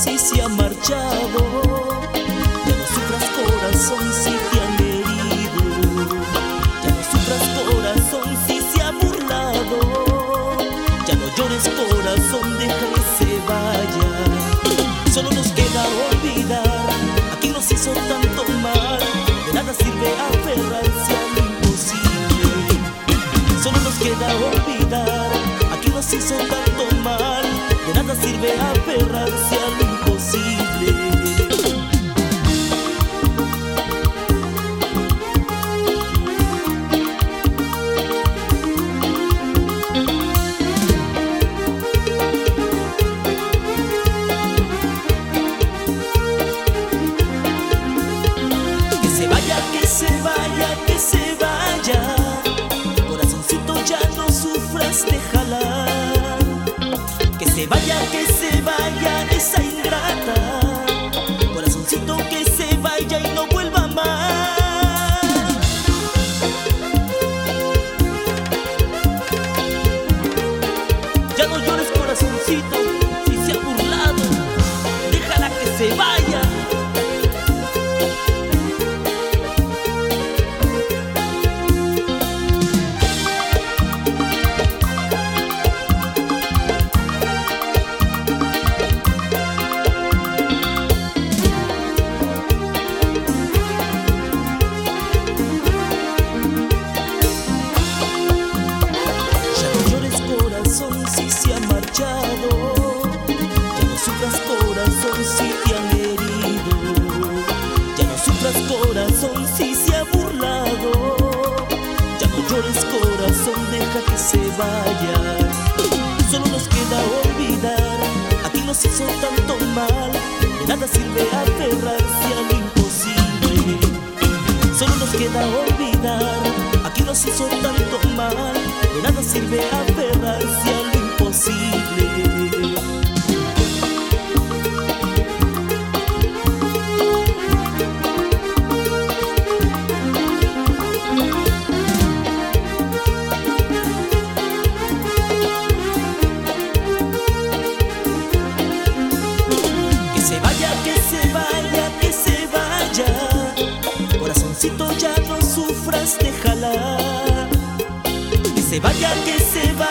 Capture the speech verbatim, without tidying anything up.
si se ha marchado. Ya no sufras corazón si te han herido. Ya no sufras corazón si se ha burlado. Ya no llores corazón, deja que se vaya. Solo nos queda olvidar a quien nos hizo tanto mal. De nada sirve aferrarse a lo imposible. Solo nos queda olvidar a quien nos hizo tanto mal. De nada sirve aferrarse a lo imposible. Que se vaya, que se vaya, que se vaya. Corazoncito, ya no sufras, déjala. Que se vaya, que se vaya esa ingrata. Corazoncito, que se vaya y no vuelva más. Ya no llores corazoncito, si se ha burlado, déjala que se vaya. Si se ha marchado, ya no sufras corazón si te han herido. Ya no sufras corazón si se ha burlado. Ya no llores corazón, deja que se vaya. Solo nos queda olvidar a quien nos hizo tanto mal. De nada sirve aferrarse a lo imposible. Solo nos queda olvidar a quien nos hizo tanto mal. De nada sirve aferrarse a lo imposible. Que se vaya, que se vaya, que se vaya. Corazoncito, ya no sufras, déjala. Que se vaya, que se vaya.